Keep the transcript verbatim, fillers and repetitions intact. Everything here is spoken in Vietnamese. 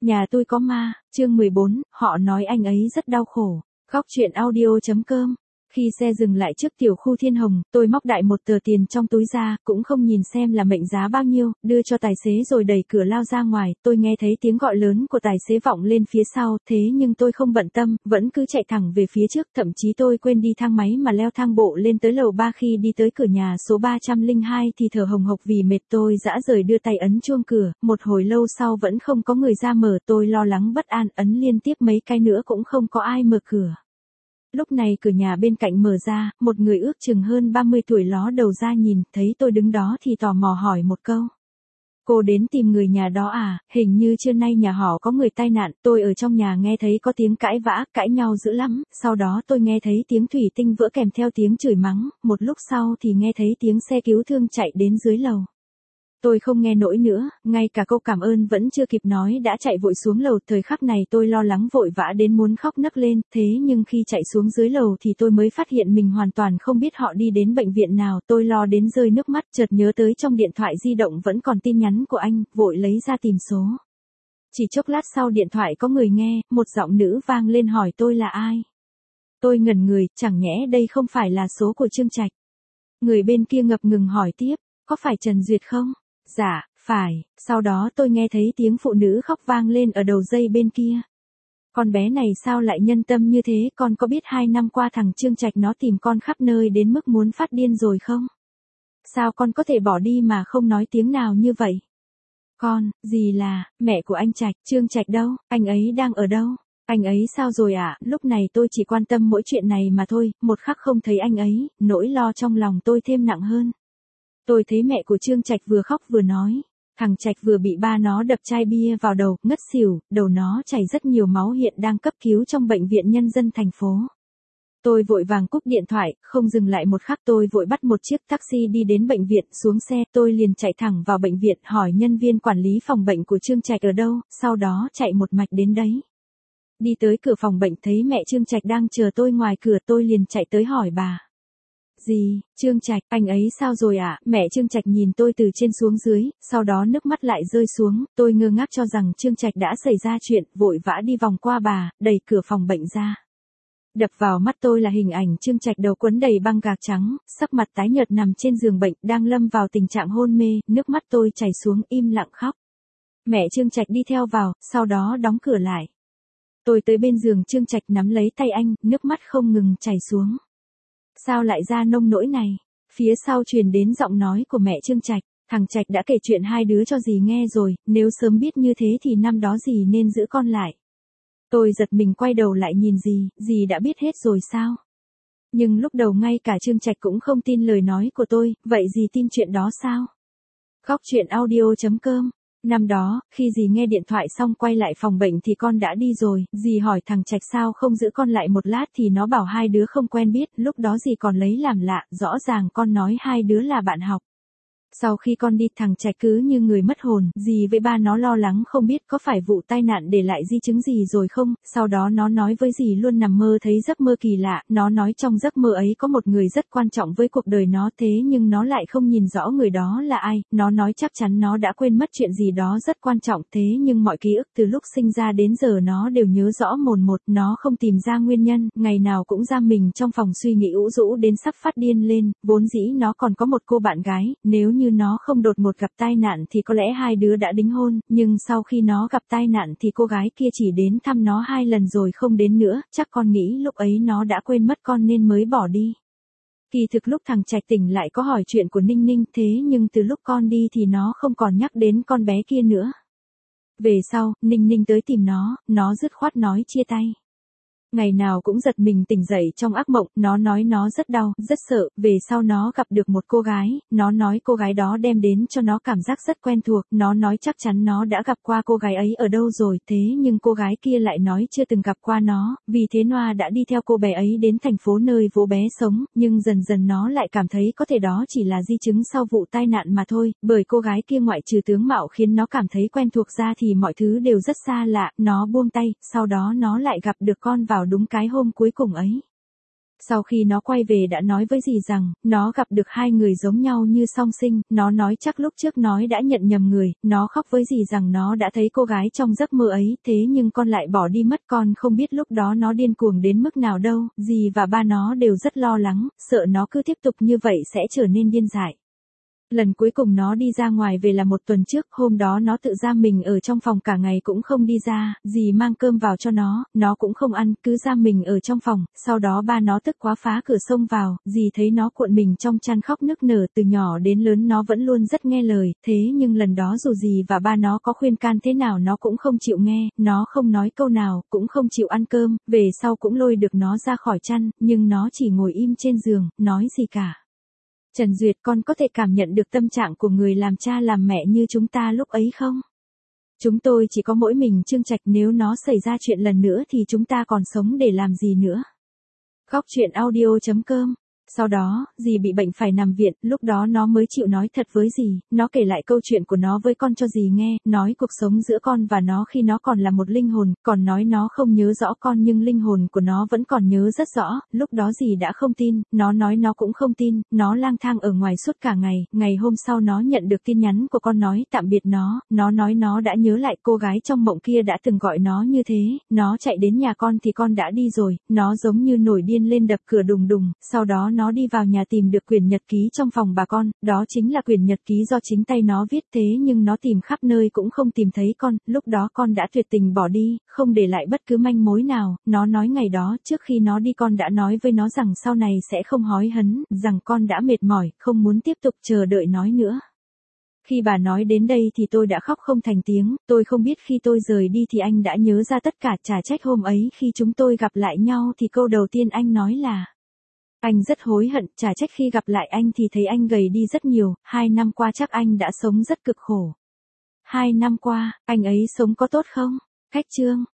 Nhà tôi có ma, chương mười bốn, họ nói anh ấy rất đau khổ. Góc truyện audio.com. Khi xe dừng lại trước tiểu khu Thiên Hồng, tôi móc đại một tờ tiền trong túi ra, cũng không nhìn xem là mệnh giá bao nhiêu, đưa cho tài xế rồi đẩy cửa lao ra ngoài. Tôi nghe thấy tiếng gọi lớn của tài xế vọng lên phía sau, thế nhưng tôi không bận tâm, vẫn cứ chạy thẳng về phía trước, thậm chí tôi quên đi thang máy mà leo thang bộ lên tới lầu ba. Khi đi tới cửa nhà số ba trăm lẻ hai thì thở hồng hộc vì mệt, tôi dã rời đưa tay ấn chuông cửa, một hồi lâu sau vẫn không có người ra mở, tôi lo lắng bất an ấn liên tiếp mấy cái nữa cũng không có ai mở cửa. Lúc này cửa nhà bên cạnh mở ra, một người ước chừng hơn ba mươi tuổi ló đầu ra nhìn, thấy tôi đứng đó thì tò mò hỏi một câu. Cô đến tìm người nhà đó à, hình như trưa nay nhà họ có người tai nạn, tôi ở trong nhà nghe thấy có tiếng cãi vã, cãi nhau dữ lắm, sau đó tôi nghe thấy tiếng thủy tinh vỡ kèm theo tiếng chửi mắng, một lúc sau thì nghe thấy tiếng xe cứu thương chạy đến dưới lầu. Tôi không nghe nổi nữa, ngay cả câu cảm ơn vẫn chưa kịp nói đã chạy vội xuống lầu. Thời khắc này tôi lo lắng vội vã đến muốn khóc nấc lên, thế nhưng khi chạy xuống dưới lầu thì tôi mới phát hiện mình hoàn toàn không biết họ đi đến bệnh viện nào. Tôi lo đến rơi nước mắt, chợt nhớ tới trong điện thoại di động vẫn còn tin nhắn của anh, vội lấy ra tìm số. Chỉ chốc lát sau điện thoại có người nghe, một giọng nữ vang lên hỏi tôi là ai. Tôi ngẩn người, chẳng nhẽ đây không phải là số của Trương Trạch. Người bên kia ngập ngừng hỏi tiếp, có phải Trần Duyệt không? Dạ, phải, sau đó tôi nghe thấy tiếng phụ nữ khóc vang lên ở đầu dây bên kia. Con bé này sao lại nhân tâm như thế, con có biết hai năm qua thằng Trương Trạch nó tìm con khắp nơi đến mức muốn phát điên rồi không? Sao con có thể bỏ đi mà không nói tiếng nào như vậy? Con, gì là, mẹ của anh Trạch, Trương Trạch đâu, anh ấy đang ở đâu? Anh ấy sao rồi ạ? À? Lúc này tôi chỉ quan tâm mỗi chuyện này mà thôi, một khắc không thấy anh ấy, nỗi lo trong lòng tôi thêm nặng hơn. Tôi thấy mẹ của Trương Trạch vừa khóc vừa nói, thằng Trạch vừa bị ba nó đập chai bia vào đầu, ngất xỉu, đầu nó chảy rất nhiều máu, hiện đang cấp cứu trong bệnh viện nhân dân thành phố. Tôi vội vàng cúp điện thoại, không dừng lại một khắc, tôi vội bắt một chiếc taxi đi đến bệnh viện. Xuống xe tôi liền chạy thẳng vào bệnh viện, hỏi nhân viên quản lý phòng bệnh của Trương Trạch ở đâu, sau đó chạy một mạch đến đấy. Đi tới cửa phòng bệnh thấy mẹ Trương Trạch đang chờ tôi ngoài cửa, tôi liền chạy tới hỏi bà. Gì, Trương Trạch, anh ấy sao rồi ạ? À? Mẹ Trương Trạch nhìn tôi từ trên xuống dưới, sau đó nước mắt lại rơi xuống, tôi ngơ ngác cho rằng Trương Trạch đã xảy ra chuyện, vội vã đi vòng qua bà, đẩy cửa phòng bệnh ra. Đập vào mắt tôi là hình ảnh Trương Trạch đầu quấn đầy băng gạc trắng, sắc mặt tái nhợt nằm trên giường bệnh, đang lâm vào tình trạng hôn mê, nước mắt tôi chảy xuống im lặng khóc. Mẹ Trương Trạch đi theo vào, sau đó đóng cửa lại. Tôi tới bên giường Trương Trạch nắm lấy tay anh, nước mắt không ngừng chảy xuống. Sao lại ra nông nỗi này? Phía sau truyền đến giọng nói của mẹ Trương Trạch, thằng Trạch đã kể chuyện hai đứa cho dì nghe rồi, nếu sớm biết như thế thì năm đó dì nên giữ con lại. Tôi giật mình quay đầu lại nhìn dì, dì đã biết hết rồi sao? Nhưng lúc đầu ngay cả Trương Trạch cũng không tin lời nói của tôi, vậy dì tin chuyện đó sao? Góc truyện audio.com. Năm đó, khi dì nghe điện thoại xong quay lại phòng bệnh thì con đã đi rồi, dì hỏi thằng Trạch sao không giữ con lại một lát thì nó bảo hai đứa không quen biết, lúc đó dì còn lấy làm lạ, rõ ràng con nói hai đứa là bạn học. Sau khi con đi thằng Trạch cứ như người mất hồn, dì với ba nó lo lắng không biết có phải vụ tai nạn để lại di chứng gì rồi không, sau đó nó nói với dì luôn nằm mơ thấy giấc mơ kỳ lạ, nó nói trong giấc mơ ấy có một người rất quan trọng với cuộc đời nó, thế nhưng nó lại không nhìn rõ người đó là ai, nó nói chắc chắn nó đã quên mất chuyện gì đó rất quan trọng, thế nhưng mọi ký ức từ lúc sinh ra đến giờ nó đều nhớ rõ mồn một, nó không tìm ra nguyên nhân, ngày nào cũng giam mình trong phòng suy nghĩ ủ rũ đến sắp phát điên lên, vốn dĩ nó còn có một cô bạn gái, nếu như Như nó không đột ngột gặp tai nạn thì có lẽ hai đứa đã đính hôn, nhưng sau khi nó gặp tai nạn thì cô gái kia chỉ đến thăm nó hai lần rồi không đến nữa, chắc con nghĩ lúc ấy nó đã quên mất con nên mới bỏ đi. Kỳ thực lúc thằng Trạch tỉnh lại có hỏi chuyện của Ninh Ninh, thế nhưng từ lúc con đi thì nó không còn nhắc đến con bé kia nữa. Về sau, Ninh Ninh tới tìm nó, nó dứt khoát nói chia tay. Ngày nào cũng giật mình tỉnh dậy trong ác mộng, nó nói nó rất đau, rất sợ, về sau nó gặp được một cô gái, nó nói cô gái đó đem đến cho nó cảm giác rất quen thuộc, nó nói chắc chắn nó đã gặp qua cô gái ấy ở đâu rồi, thế nhưng cô gái kia lại nói chưa từng gặp qua nó, vì thế Noa đã đi theo cô bé ấy đến thành phố nơi bố bé sống, nhưng dần dần nó lại cảm thấy có thể đó chỉ là di chứng sau vụ tai nạn mà thôi, bởi cô gái kia ngoại trừ tướng mạo khiến nó cảm thấy quen thuộc ra thì mọi thứ đều rất xa lạ, nó buông tay, sau đó nó lại gặp được con vào đúng cái hôm cuối cùng ấy. Sau khi nó quay về đã nói với dì rằng, nó gặp được hai người giống nhau như song sinh, nó nói chắc lúc trước nói đã nhận nhầm người, nó khóc với dì rằng nó đã thấy cô gái trong giấc mơ ấy, thế nhưng con lại bỏ đi mất, con không biết lúc đó nó điên cuồng đến mức nào đâu, dì và ba nó đều rất lo lắng, sợ nó cứ tiếp tục như vậy sẽ trở nên điên dại. Lần cuối cùng nó đi ra ngoài về là một tuần trước, hôm đó nó tự giam mình ở trong phòng cả ngày cũng không đi ra, dì mang cơm vào cho nó, nó cũng không ăn, cứ giam mình ở trong phòng, sau đó ba nó tức quá phá cửa xông vào, dì thấy nó cuộn mình trong chăn khóc nức nở, từ nhỏ đến lớn nó vẫn luôn rất nghe lời, thế nhưng lần đó dù dì và ba nó có khuyên can thế nào nó cũng không chịu nghe, nó không nói câu nào, cũng không chịu ăn cơm, về sau cũng lôi được nó ra khỏi chăn, nhưng nó chỉ ngồi im trên giường, nói gì cả. Trần Duyệt, con có thể cảm nhận được tâm trạng của người làm cha làm mẹ như chúng ta lúc ấy không? Chúng tôi chỉ có mỗi mình Trương Trạch, nếu nó xảy ra chuyện lần nữa thì chúng ta còn sống để làm gì nữa? Khóc chuyện audio chấm com. Sau đó, dì bị bệnh phải nằm viện, lúc đó nó mới chịu nói thật với dì, nó kể lại câu chuyện của nó với con cho dì nghe, nói cuộc sống giữa con và nó khi nó còn là một linh hồn, còn nói nó không nhớ rõ con nhưng linh hồn của nó vẫn còn nhớ rất rõ, lúc đó dì đã không tin, nó nói nó cũng không tin, nó lang thang ở ngoài suốt cả ngày, ngày hôm sau nó nhận được tin nhắn của con nói tạm biệt nó, nó nói nó đã nhớ lại cô gái trong mộng kia đã từng gọi nó như thế, nó chạy đến nhà con thì con đã đi rồi, nó giống như nổi điên lên đập cửa đùng đùng, sau đó nó đi vào nhà tìm được quyển nhật ký trong phòng bà con, đó chính là quyển nhật ký do chính tay nó viết, thế nhưng nó tìm khắp nơi cũng không tìm thấy con, lúc đó con đã tuyệt tình bỏ đi, không để lại bất cứ manh mối nào, nó nói ngày đó trước khi nó đi con đã nói với nó rằng sau này sẽ không hối hấn, rằng con đã mệt mỏi, không muốn tiếp tục chờ đợi nói nữa. Khi bà nói đến đây thì tôi đã khóc không thành tiếng, tôi không biết khi tôi rời đi thì anh đã nhớ ra tất cả, chả trách hôm ấy khi chúng tôi gặp lại nhau thì câu đầu tiên anh nói là anh rất hối hận, chả trách khi gặp lại anh thì thấy anh gầy đi rất nhiều, hai năm qua chắc anh đã sống rất cực khổ. Hai năm qua, anh ấy sống có tốt không? Khách chương.